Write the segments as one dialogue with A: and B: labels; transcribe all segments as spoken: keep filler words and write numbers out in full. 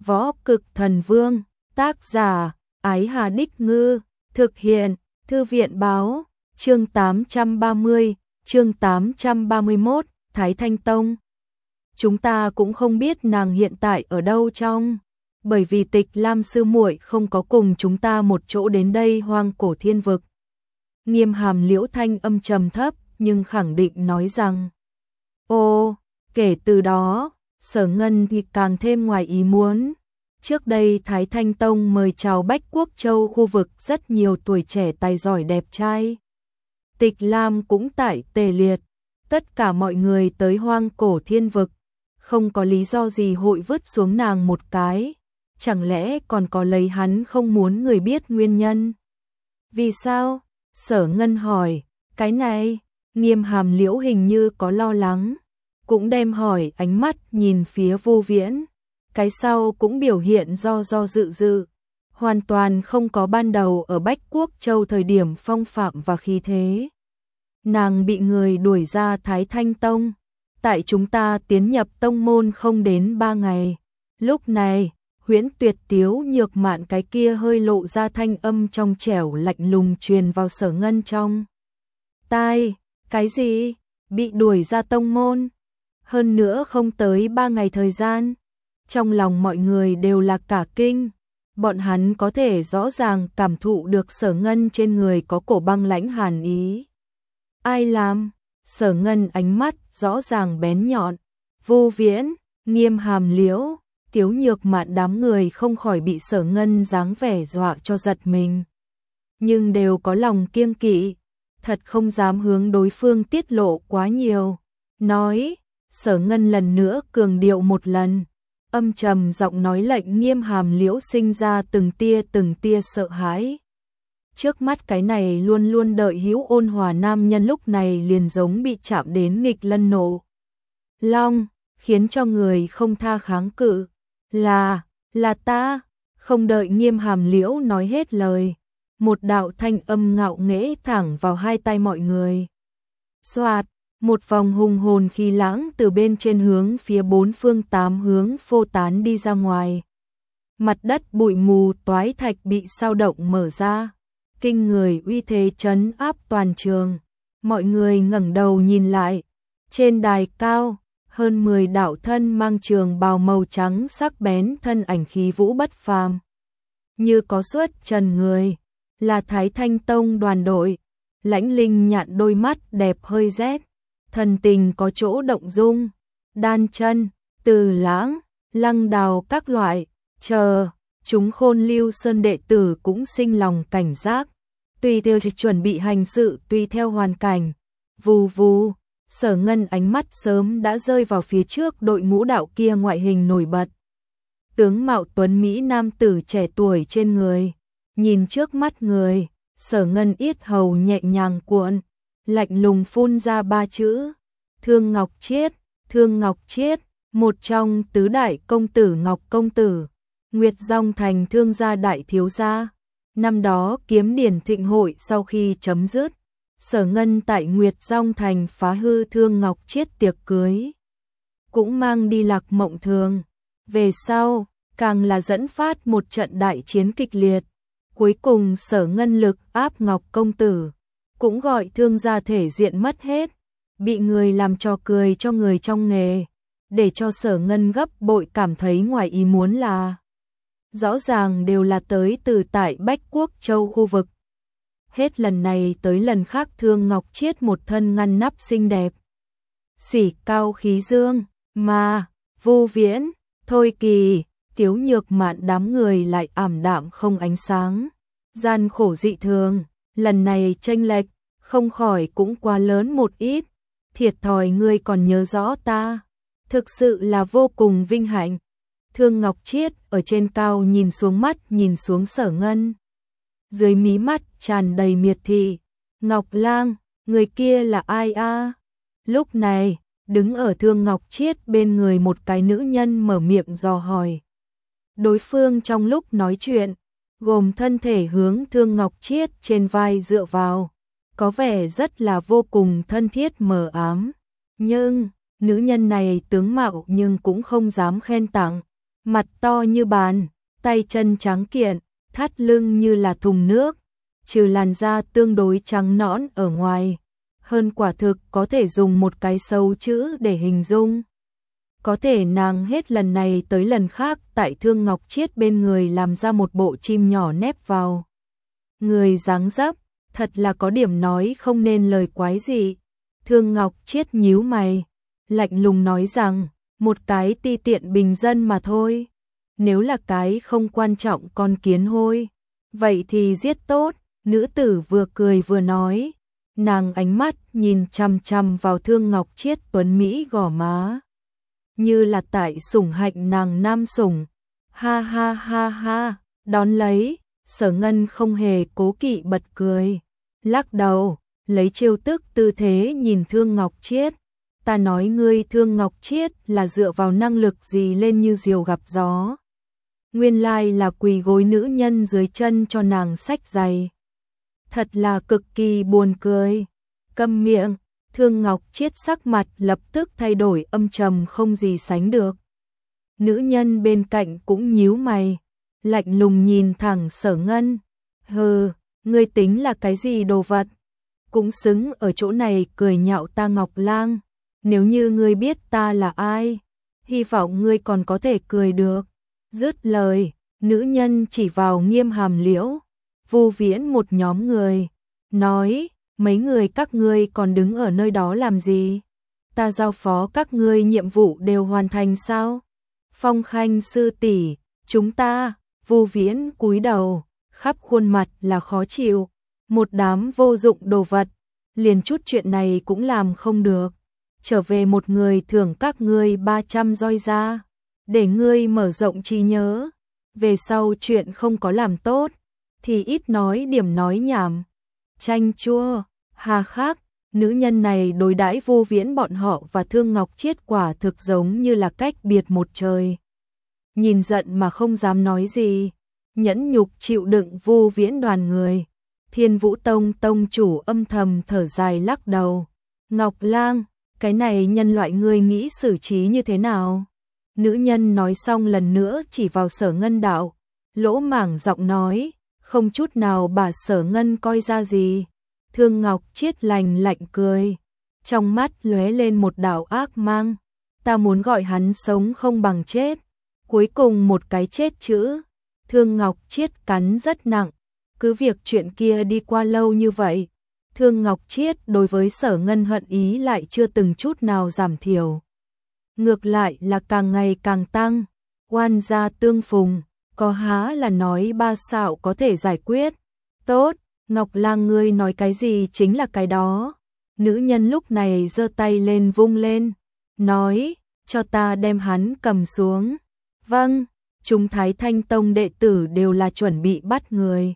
A: Võ Cực Thần Vương, tác giả, Ái Hà Đích Ngư, thực hiện, Thư viện Báo, chương tám trăm ba mươi, chương tám trăm ba mươi mốt, Thái Thanh Tông. Chúng ta cũng không biết nàng hiện tại ở đâu trong, bởi vì Tịch Lam sư muội không có cùng chúng ta một chỗ đến đây hoang cổ thiên vực. Nghiêm Hàm Liễu thanh âm trầm thấp nhưng khẳng định nói rằng, ô, kể từ đó, Sở Ngân thì càng thêm ngoài ý muốn. Trước đây Thái Thanh Tông mời chào Bách Quốc Châu khu vực rất nhiều tuổi trẻ tài giỏi đẹp trai. Tịch Lam cũng tại tề liệt, tất cả mọi người tới hoang cổ thiên vực, không có lý do gì hội vứt xuống nàng một cái, chẳng lẽ còn có lấy hắn không muốn người biết nguyên nhân. Vì sao? Sở Ngân hỏi, cái này, Nghiêm Hàm Liễu hình như có lo lắng, cũng đem hỏi ánh mắt nhìn phía Vô Viễn, cái sau cũng biểu hiện do do dự dự, hoàn toàn không có ban đầu ở Bách Quốc Châu thời điểm phong phạm và khí thế. Nàng bị người đuổi ra Thái Thanh Tông, tại chúng ta tiến nhập tông môn không đến ba ngày. Lúc này, Huyễn Tuyệt Tiếu Nhược Mạn cái kia hơi lộ ra thanh âm trong trẻo lạnh lùng truyền vào Sở Ngân trong tai. Cái gì? Bị đuổi ra tông môn? Hơn nữa không tới ba ngày thời gian. Trong lòng mọi người đều là cả kinh. Bọn hắn có thể rõ ràng cảm thụ được Sở Ngân trên người có cổ băng lãnh hàn ý. Ai làm? Sở Ngân ánh mắt rõ ràng bén nhọn. Vô Viễn, Nghiêm Hàm Liễu, Tiếu Nhược Mạn đám người không khỏi bị Sở Ngân dáng vẻ dọa cho giật mình. Nhưng đều có lòng kiêng kỵ, thật không dám hướng đối phương tiết lộ quá nhiều. Nói, Sở Ngân lần nữa cường điệu một lần, âm trầm giọng nói lệnh Nghiêm Hàm Liễu sinh ra từng tia từng tia sợ hãi. Trước mắt cái này luôn luôn đợi hữu ôn hòa nam nhân lúc này liền giống bị chạm đến nghịch lân nộ long, khiến cho người không tha kháng cự. Là, là ta. Không đợi Nghiêm Hàm Liễu nói hết lời, một đạo thanh âm ngạo nghễ thẳng vào hai tay mọi người. Xoạt, một vòng hùng hồn khí lãng từ bên trên hướng phía bốn phương tám hướng phô tán đi ra ngoài. Mặt đất bụi mù toái thạch bị sao động mở ra, kinh người uy thế trấn áp toàn trường. Mọi người ngẩng đầu nhìn lại, trên đài cao, hơn mười đạo thân mang trường bào màu trắng sắc bén thân ảnh khí vũ bất phàm. Như có xuất trần người, là Thái Thanh Tông đoàn đội, Lãnh Linh Nhạn đôi mắt đẹp hơi rét, thần tình có chỗ động dung, Đan Chân, Từ Lãng, Lăng Đào các loại, chờ, chúng Khôn Lưu Sơn đệ tử cũng sinh lòng cảnh giác, tùy theo chuẩn bị hành sự tùy theo hoàn cảnh. Vù vù, Sở Ngân ánh mắt sớm đã rơi vào phía trước đội ngũ đạo kia ngoại hình nổi bật. Tướng mạo tuấn Mỹ nam tử trẻ tuổi trên người, nhìn trước mắt người, Sở Ngân yết hầu nhẹ nhàng cuộn, lạnh lùng phun ra ba chữ, Thương Ngọc Chiết. Thương Ngọc Chiết, một trong tứ đại công tử Ngọc công tử, Nguyệt Dòng Thành thương gia đại thiếu gia. Năm đó kiếm điển thịnh hội sau khi chấm dứt, Sở Ngân tại Nguyệt Dòng Thành phá hư Thương Ngọc Chiết tiệc cưới, cũng mang đi Lạc Mộng Thường. Về sau, càng là dẫn phát một trận đại chiến kịch liệt. Cuối cùng Sở Ngân lực áp Ngọc công tử, cũng gọi thương gia thể diện mất hết, bị người làm trò cười cho người trong nghề, để cho Sở Ngân gấp bội cảm thấy ngoài ý muốn là rõ ràng đều là tới từ tại Bách Quốc Châu khu vực. Hết lần này tới lần khác Thương Ngọc Chiết một thân ngăn nắp xinh đẹp, sỉ cao khí dương, mà Vô Viễn, Thôi Kỳ, Tiếu Nhược Mạn đám người lại ảm đạm không ánh sáng, gian khổ dị thường. Lần này chênh lệch không khỏi cũng quá lớn một ít. Thiệt thòi ngươi còn nhớ rõ ta, thực sự là vô cùng vinh hạnh. Thương Ngọc Chiết ở trên cao nhìn xuống mắt nhìn xuống Sở Ngân, dưới mí mắt tràn đầy miệt thị. Ngọc Lang, người kia là ai a? Lúc này, đứng ở Thương Ngọc Chiết bên người một cái nữ nhân mở miệng dò hỏi. Đối phương trong lúc nói chuyện, gồm thân thể hướng Thương Ngọc Chiết trên vai dựa vào, có vẻ rất là vô cùng thân thiết mờ ám. Nhưng, nữ nhân này tướng mạo nhưng cũng không dám khen tặng, mặt to như bàn, tay chân trắng kiện, thắt lưng như là thùng nước, trừ làn da tương đối trắng nõn ở ngoài, hơn quả thực có thể dùng một cái xấu chữ để hình dung. Có thể nàng hết lần này tới lần khác tại Thương Ngọc Chiết bên người làm ra một bộ chim nhỏ nép vào. Người dáng dấp, thật là có điểm nói không nên lời quái gì. Thương Ngọc Chiết nhíu mày, lạnh lùng nói rằng, một cái ti tiện bình dân mà thôi. Nếu là cái không quan trọng con kiến hôi, vậy thì giết tốt. Nữ tử vừa cười vừa nói, nàng ánh mắt nhìn chằm chằm vào Thương Ngọc Chiết tuấn mỹ gò má, như là tại sủng hạnh nàng nam sủng. Ha ha ha ha, đón lấy, Sở Ngân không hề cố kỵ bật cười, lắc đầu, lấy trêu tức tư thế nhìn Thương Ngọc Chiết. Ta nói ngươi Thương Ngọc Chiết là dựa vào năng lực gì lên như diều gặp gió. Nguyên lai là quỳ gối nữ nhân dưới chân cho nàng xách giày. Thật là cực kỳ buồn cười. Câm miệng, Thương Ngọc Chiết sắc mặt lập tức thay đổi âm trầm không gì sánh được. Nữ nhân bên cạnh cũng nhíu mày, lạnh lùng nhìn thẳng Sở Ngân. Hừ, ngươi tính là cái gì đồ vật? Cũng xứng ở chỗ này cười nhạo ta Ngọc Lang. Nếu như ngươi biết ta là ai, hy vọng ngươi còn có thể cười được. Dứt lời, nữ nhân chỉ vào Nghiêm Hàm Liễu, Vu Viễn một nhóm người, nói, mấy người các ngươi còn đứng ở nơi đó làm gì? Ta giao phó các ngươi nhiệm vụ đều hoàn thành sao? Phong Khanh sư tỷ, chúng ta, Vu Viễn cúi đầu, khắp khuôn mặt là khó chịu, một đám vô dụng đồ vật, liền chút chuyện này cũng làm không được. Trở về một người thưởng các ngươi ba trăm roi ra, để ngươi mở rộng trí nhớ, về sau chuyện không có làm tốt, thì ít nói điểm nói nhảm. Chanh chua, hà khắc, nữ nhân này đối đãi Vu Viễn bọn họ và Thương Ngọc Chiết quả thực giống như là cách biệt một trời. Nhìn giận mà không dám nói gì, nhẫn nhục chịu đựng Vu Viễn đoàn người. Thiên Vũ Tông tông chủ âm thầm thở dài lắc đầu. Ngọc Lang, cái này nhân loại ngươi nghĩ xử trí như thế nào? Nữ nhân nói xong lần nữa chỉ vào Sở Ngân đạo, lỗ mảng giọng nói, không chút nào bà Sở Ngân coi ra gì. Thương Ngọc Chiết lành lạnh cười, trong mắt lóe lên một đạo ác mang. Ta muốn gọi hắn sống không bằng chết. Cuối cùng một cái chết chữ, Thương Ngọc Chiết cắn rất nặng. Cứ việc chuyện kia đi qua lâu như vậy, Thương Ngọc Chiết đối với Sở Ngân hận ý lại chưa từng chút nào giảm thiểu. Ngược lại là càng ngày càng tăng, oan gia tương phùng, có há là nói ba xạo có thể giải quyết. Tốt, Ngọc Lang ngươi nói cái gì chính là cái đó. Nữ nhân lúc này giơ tay lên vung lên, nói, cho ta đem hắn cầm xuống. Vâng, chúng Thái Thanh Tông đệ tử đều là chuẩn bị bắt người.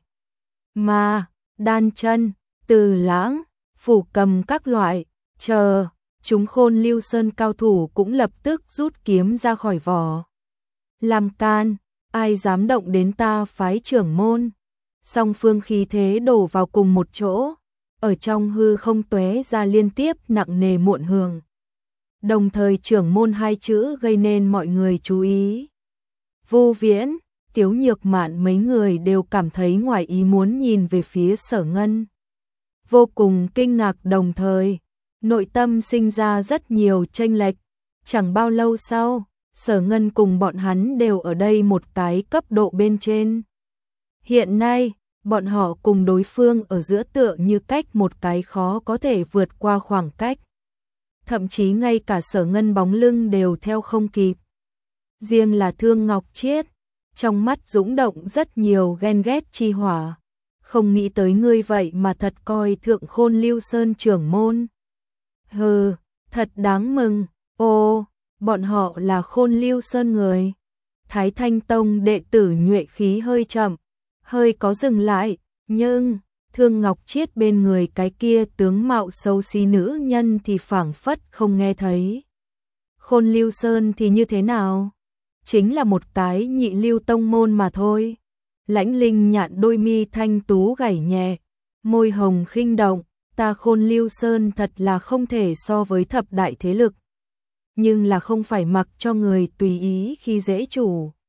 A: Mà, Đan Chân, Từ Lãng, Phủ Cầm các loại, chờ, chúng Khôn Lưu Sơn cao thủ cũng lập tức rút kiếm ra khỏi vỏ. Làm can, ai dám động đến ta phái trưởng môn. Song phương khí thế đổ vào cùng một chỗ, ở trong hư không tóe ra liên tiếp nặng nề muộn hường. Đồng thời trưởng môn hai chữ gây nên mọi người chú ý. Vu Viễn, Tiếu Nhược Mạn mấy người đều cảm thấy ngoài ý muốn nhìn về phía Sở Ngân. Vô cùng kinh ngạc đồng thời, nội tâm sinh ra rất nhiều chênh lệch. Chẳng bao lâu sau, Sở Ngân cùng bọn hắn đều ở đây một cái cấp độ bên trên. Hiện nay, bọn họ cùng đối phương ở giữa tựa như cách một cái khó có thể vượt qua khoảng cách. Thậm chí ngay cả Sở Ngân bóng lưng đều theo không kịp. Riêng là Thương Ngọc Chiết, trong mắt dũng động rất nhiều ghen ghét chi hỏa. Không nghĩ tới ngươi vậy mà thật coi Thượng Khôn Lưu Sơn trưởng môn. Hừ, thật đáng mừng. Ô, bọn họ là Khôn Lưu Sơn người. Thái Thanh Tông đệ tử nhuệ khí hơi chậm, hơi có dừng lại, nhưng Thương Ngọc Chiết bên người cái kia tướng mạo xấu xí nữ nhân thì phảng phất không nghe thấy. Khôn Lưu Sơn thì như thế nào? Chính là một cái nhị lưu tông môn mà thôi. Lãnh Linh Nhạn đôi mi thanh tú gảy nhẹ, môi hồng khinh động, ta Khôn Lưu Sơn thật là không thể so với thập đại thế lực. Nhưng là không phải mặc cho người tùy ý khi dễ chủ.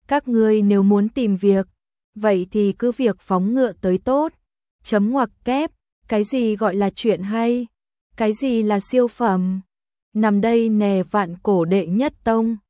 A: Các ngươi nếu muốn tìm việc, vậy thì cứ việc phóng ngựa tới tốt. Chấm ngoặc kép, cái gì gọi là chuyện hay? Cái gì là siêu phẩm? Nằm đây nè vạn cổ đệ nhất tông.